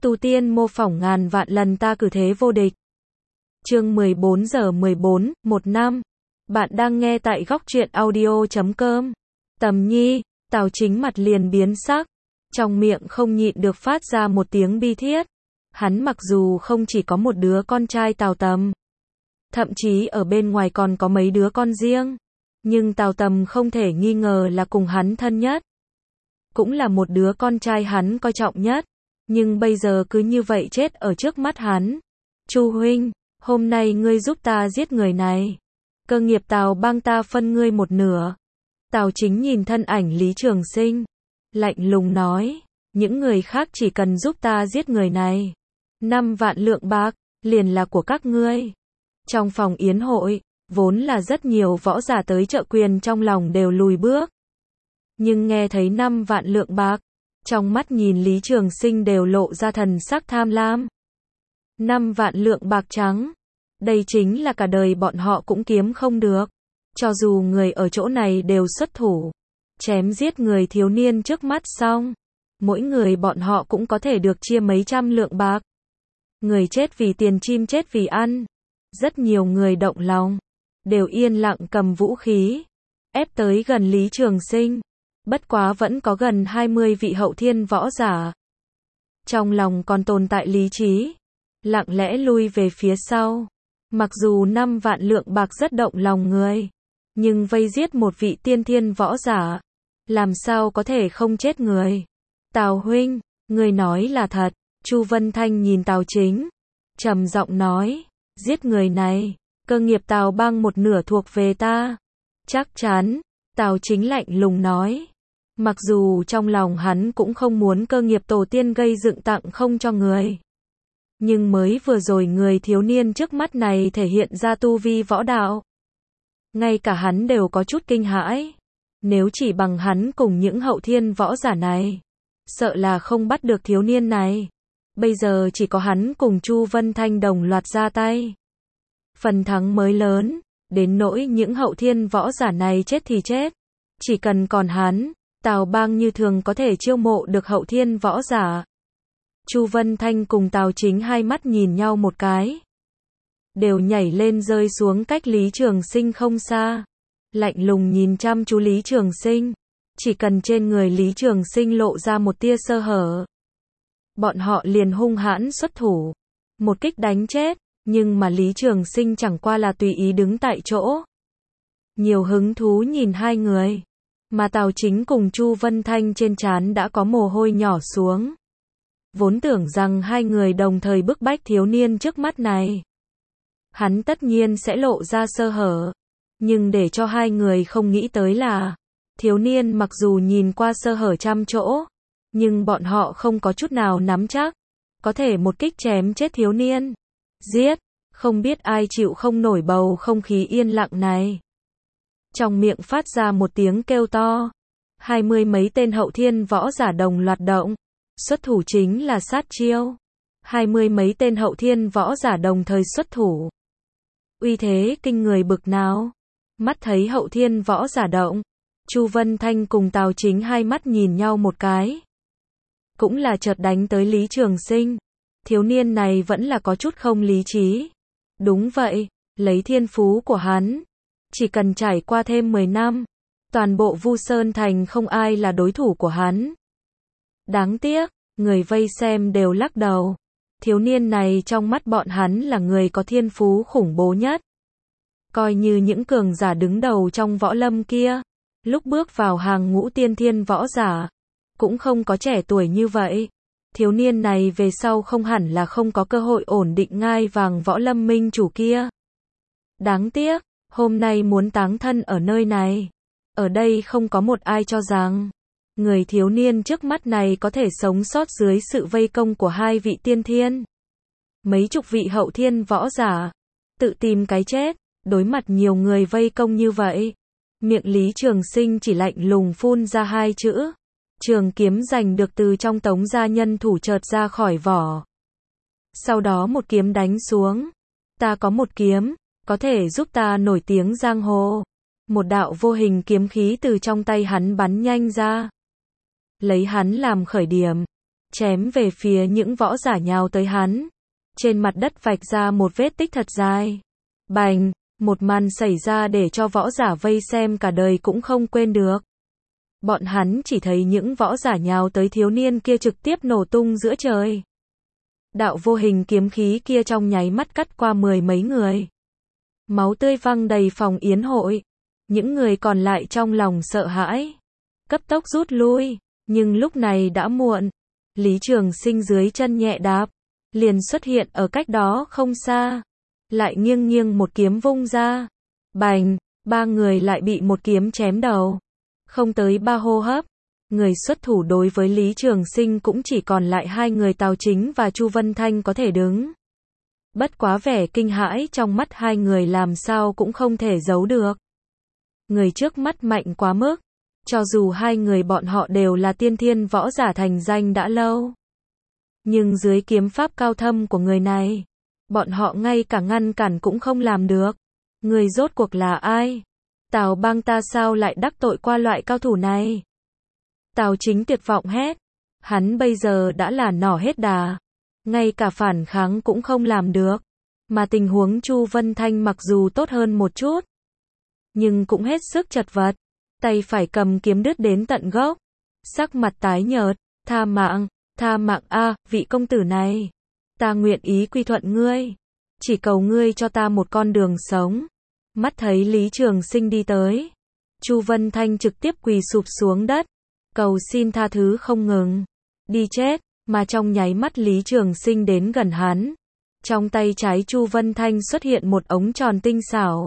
Tu tiên mô phỏng ngàn vạn lần ta cử thế vô địch. Chương 14 giờ 14, 1 năm. Bạn đang nghe tại góc truyện audio.com. Tầm Nhi, Tào Chính mặt liền biến sắc, trong miệng không nhịn được phát ra một tiếng bi thiết. Hắn mặc dù không chỉ có một đứa con trai Tào Tầm, thậm chí ở bên ngoài còn có mấy đứa con riêng, nhưng Tào Tầm không thể nghi ngờ là cùng hắn thân nhất, cũng là một đứa con trai hắn coi trọng nhất, nhưng bây giờ cứ như vậy chết ở trước mắt hắn. Chu huynh, hôm nay ngươi giúp ta giết người này, cơ nghiệp Tào Bang ta phân ngươi một nửa. Tào Chính nhìn thân ảnh Lý Trường Sinh, lạnh lùng nói, những người khác chỉ cần giúp ta giết người này, 5 vạn lượng bạc liền là của các ngươi. Trong phòng yến hội, vốn là rất nhiều võ giả tới trợ quyền, trong lòng đều lùi bước, nhưng nghe thấy 5 vạn lượng bạc, trong mắt nhìn Lý Trường Sinh đều lộ ra thần sắc tham lam. 5 vạn lượng bạc trắng, đây chính là cả đời bọn họ cũng kiếm không được. Cho dù người ở chỗ này đều xuất thủ, chém giết người thiếu niên trước mắt xong, mỗi người bọn họ cũng có thể được chia mấy trăm lượng bạc. Người chết vì tiền, chim chết vì ăn. Rất nhiều người động lòng, đều yên lặng cầm vũ khí, ép tới gần Lý Trường Sinh. Bất quá vẫn có gần 20 vị hậu thiên võ giả, trong lòng còn tồn tại lý trí, lặng lẽ lui về phía sau. Mặc dù 5 vạn lượng bạc rất động lòng người, nhưng vây giết một vị tiên thiên võ giả, làm sao có thể không chết người. Tào huynh, người nói là thật. Chu Vân Thanh nhìn Tào Chính, trầm giọng nói, giết người này, cơ nghiệp Tào Bang một nửa thuộc về ta. Chắc chắn. Tào Chính lạnh lùng nói. Mặc dù trong lòng hắn cũng không muốn cơ nghiệp tổ tiên gây dựng tặng không cho người, nhưng mới vừa rồi người thiếu niên trước mắt này thể hiện ra tu vi võ đạo, ngay cả hắn đều có chút kinh hãi. Nếu chỉ bằng hắn cùng những hậu thiên võ giả này, sợ là không bắt được thiếu niên này. Bây giờ chỉ có hắn cùng Chu Vân Thanh đồng loạt ra tay, phần thắng mới lớn, đến nỗi những hậu thiên võ giả này chết thì chết, chỉ cần còn hắn, Tào Bang như thường có thể chiêu mộ được hậu thiên võ giả. Chu Vân Thanh cùng Tào Chính hai mắt nhìn nhau một cái, đều nhảy lên rơi xuống cách Lý Trường Sinh không xa, lạnh lùng nhìn chăm chú Lý Trường Sinh. Chỉ cần trên người Lý Trường Sinh lộ ra một tia sơ hở, bọn họ liền hung hãn xuất thủ, một kích đánh chết. Nhưng mà Lý Trường Sinh chẳng qua là tùy ý đứng tại chỗ, nhiều hứng thú nhìn hai người. Mà Tào Chính cùng Chu Vân Thanh trên trán đã có mồ hôi nhỏ xuống. Vốn tưởng rằng hai người đồng thời bức bách thiếu niên trước mắt này, hắn tất nhiên sẽ lộ ra sơ hở. Nhưng để cho hai người không nghĩ tới là, thiếu niên mặc dù nhìn qua sơ hở trăm chỗ, nhưng bọn họ không có chút nào nắm chắc có thể một kích chém chết thiếu niên. Giết, không biết ai chịu không nổi bầu không khí yên lặng này. Trong miệng phát ra một tiếng kêu to, 20 mấy tên hậu thiên võ giả đồng loạt động, xuất thủ chính là sát chiêu. 20 mấy tên hậu thiên võ giả đồng thời xuất thủ, uy thế kinh người bực nào. Mắt thấy hậu thiên võ giả động, Chu Vân Thanh cùng Tào Chính hai mắt nhìn nhau một cái, cũng là chợt đánh tới Lý Trường Sinh. Thiếu niên này vẫn là có chút không lý trí. Đúng vậy, lấy thiên phú của hắn, chỉ cần trải qua thêm 10 năm, toàn bộ Vu Sơn Thành không ai là đối thủ của hắn. Đáng tiếc, người vây xem đều lắc đầu. Thiếu niên này trong mắt bọn hắn là người có thiên phú khủng bố nhất. Coi như những cường giả đứng đầu trong võ lâm kia, lúc bước vào hàng ngũ tiên thiên võ giả, cũng không có trẻ tuổi như vậy. Thiếu niên này về sau không hẳn là không có cơ hội ổn định ngai vàng võ lâm minh chủ kia. Đáng tiếc, hôm nay muốn táng thân ở nơi này. Ở đây không có một ai cho rằng người thiếu niên trước mắt này có thể sống sót dưới sự vây công của hai vị tiên thiên, mấy chục vị hậu thiên võ giả, tự tìm cái chết. Đối mặt nhiều người vây công như vậy, miệng Lý Trường Sinh chỉ lạnh lùng phun ra hai chữ. Trường kiếm giành được từ trong Tống gia nhân thủ chợt ra khỏi vỏ. Sau đó một kiếm đánh xuống. Ta có một kiếm, có thể giúp ta nổi tiếng giang hồ. Một đạo vô hình kiếm khí từ trong tay hắn bắn nhanh ra, lấy hắn làm khởi điểm, chém về phía những võ giả nhào tới hắn. Trên mặt đất vạch ra một vết tích thật dài. Bành, một màn xảy ra để cho võ giả vây xem cả đời cũng không quên được. Bọn hắn chỉ thấy những võ giả nhào tới thiếu niên kia trực tiếp nổ tung giữa trời. Đạo vô hình kiếm khí kia trong nháy mắt cắt qua 10 mấy người. Máu tươi văng đầy phòng yến hội. Những người còn lại trong lòng sợ hãi, cấp tốc rút lui, nhưng lúc này đã muộn. Lý Trường Sinh dưới chân nhẹ đạp, liền xuất hiện ở cách đó không xa, lại nghiêng nghiêng một kiếm vung ra. Bành, 3 người lại bị một kiếm chém đầu. Không tới 3 hô hấp, người xuất thủ đối với Lý Trường Sinh cũng chỉ còn lại 2 người Tào Chính và Chu Vân Thanh có thể đứng. Bất quá vẻ kinh hãi trong mắt 2 người làm sao cũng không thể giấu được. Người trước mắt mạnh quá mức, cho dù 2 người bọn họ đều là tiên thiên võ giả thành danh đã lâu. Nhưng dưới kiếm pháp cao thâm của người này, bọn họ ngay cả ngăn cản cũng không làm được. Người rốt cuộc là ai? Tào Bang ta sao lại đắc tội qua loại cao thủ này? Tào Chính tuyệt vọng hét. Hắn bây giờ đã là nỏ hết đà, ngay cả phản kháng cũng không làm được. Mà tình huống Chu Vân Thanh mặc dù tốt hơn một chút, nhưng cũng hết sức chật vật. Tay phải cầm kiếm đứt đến tận gốc, sắc mặt tái nhợt. Tha mạng a, vị công tử này, ta nguyện ý quy thuận ngươi, chỉ cầu ngươi cho ta một con đường sống. Mắt thấy Lý Trường Sinh đi tới, Chu Vân Thanh trực tiếp quỳ sụp xuống đất, cầu xin tha thứ không ngừng. Đi chết, mà trong nháy mắt Lý Trường Sinh đến gần hắn, trong tay trái Chu Vân Thanh xuất hiện một ống tròn tinh xảo.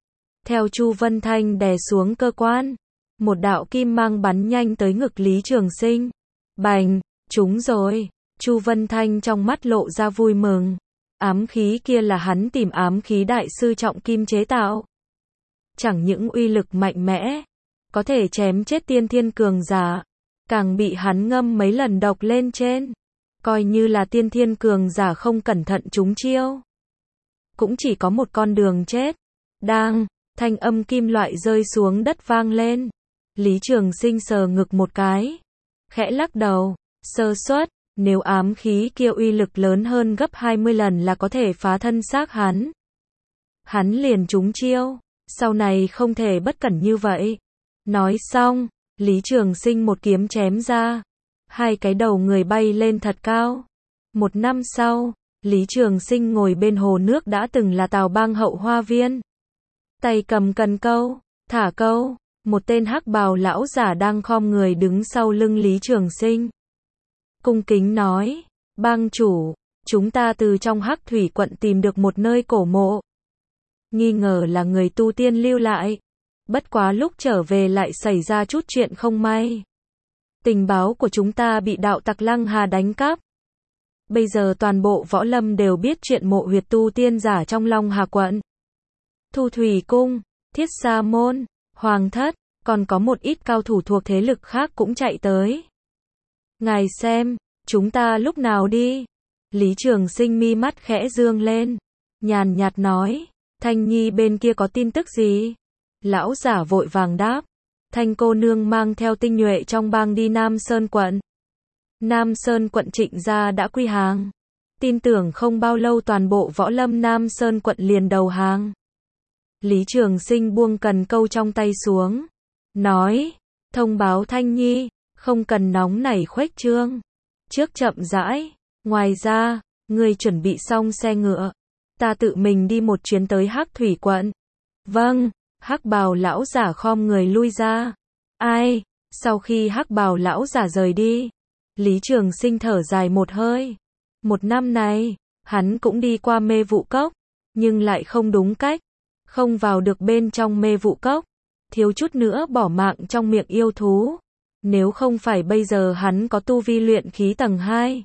Theo Chu Vân Thanh đè xuống cơ quan, một đạo kim mang bắn nhanh tới ngực Lý Trường Sinh. Bành, trúng rồi. Chu Vân Thanh trong mắt lộ ra vui mừng. Ám khí kia là hắn tìm ám khí đại sư trọng kim chế tạo. Chẳng những uy lực mạnh mẽ, có thể chém chết tiên thiên cường giả, càng bị hắn ngâm mấy lần độc lên trên. Coi như là tiên thiên cường giả không cẩn thận trúng chiêu, cũng chỉ có một con đường chết. Đang, thanh âm kim loại rơi xuống đất vang lên. Lý Trường Sinh sờ ngực một cái, khẽ lắc đầu, sơ suất, nếu ám khí kia uy lực lớn hơn gấp 20 lần là có thể phá thân xác hắn. Hắn liền trúng chiêu, sau này không thể bất cẩn như vậy. Nói xong, Lý Trường Sinh một kiếm chém ra, 2 cái đầu người bay lên thật cao. 1 năm sau, Lý Trường Sinh ngồi bên hồ nước đã từng là Tào Bang hậu hoa viên. Tay cầm cần câu, thả câu, một tên hắc bào lão giả đang khom người đứng sau lưng Lý Trường Sinh. Cung kính nói, bang chủ, chúng ta từ trong Hắc Thủy quận tìm được một nơi cổ mộ. Nghi ngờ là người tu tiên lưu lại. Bất quá lúc trở về lại xảy ra chút chuyện không may. Tình báo của chúng ta bị đạo tặc Lăng Hà đánh cắp. Bây giờ toàn bộ võ lâm đều biết chuyện mộ huyệt tu tiên giả trong Long Hà quận. Thu Thủy Cung, Thiết Sa Môn, Hoàng Thất, còn có một ít cao thủ thuộc thế lực khác cũng chạy tới. Ngài xem, chúng ta lúc nào đi? Lý Trường Sinh mi mắt khẽ dương lên, nhàn nhạt nói, Thanh Nhi bên kia có tin tức gì? Lão giả vội vàng đáp, Thanh cô nương mang theo tinh nhuệ trong bang đi Nam Sơn quận. Nam Sơn quận Trịnh gia đã quy hàng. Tin tưởng không bao lâu toàn bộ võ lâm Nam Sơn quận liền đầu hàng. Lý Trường Sinh buông cần câu trong tay xuống, nói, thông báo Thanh Nhi, không cần nóng nảy khuếch trương, trước chậm rãi. Ngoài ra, ngươi chuẩn bị xong xe ngựa, ta tự mình đi một chuyến tới Hắc Thủy quận. Vâng. Hắc bào lão giả khom người lui ra. Ai? Sau khi hắc bào lão giả rời đi, Lý Trường Sinh thở dài một hơi. 1 năm này, hắn cũng đi qua mê vụ cốc, nhưng lại không đúng cách, không vào được bên trong mê vụ cốc, thiếu chút nữa bỏ mạng trong miệng yêu thú. Nếu không phải bây giờ hắn có tu vi luyện khí tầng 2,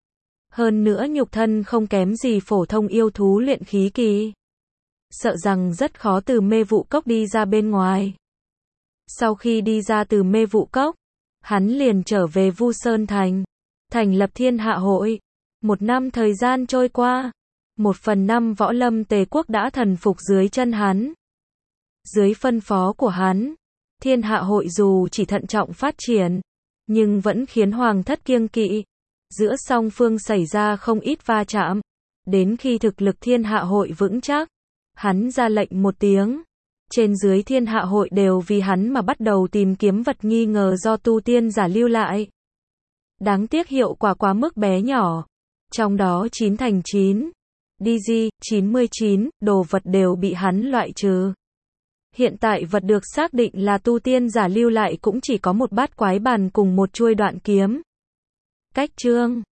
hơn nữa nhục thân không kém gì phổ thông yêu thú luyện khí kỳ, sợ rằng rất khó từ mê vụ cốc đi ra bên ngoài. Sau khi đi ra từ mê vụ cốc, hắn liền trở về Vu Sơn Thành, thành lập Thiên Hạ Hội. 1 năm thời gian trôi qua, 1/5 võ lâm Tề quốc đã thần phục dưới chân hắn. Dưới phân phó của hắn, Thiên Hạ Hội dù chỉ thận trọng phát triển, nhưng vẫn khiến Hoàng Thất kiêng kỵ. giữa song phương xảy ra không ít va chạm. Đến khi thực lực thiên hạ hội vững chắc, hắn ra lệnh một tiếng. Trên dưới thiên hạ hội đều vì hắn mà bắt đầu tìm kiếm vật nghi ngờ do tu tiên giả lưu lại. Đáng tiếc hiệu quả quá mức bé nhỏ. Trong đó 9 thành 9, DG, 99, đồ vật đều bị hắn loại trừ. Hiện tại vật được xác định là tu tiên giả lưu lại cũng chỉ có một bát quái bàn cùng một chuôi đoạn kiếm. Cách chương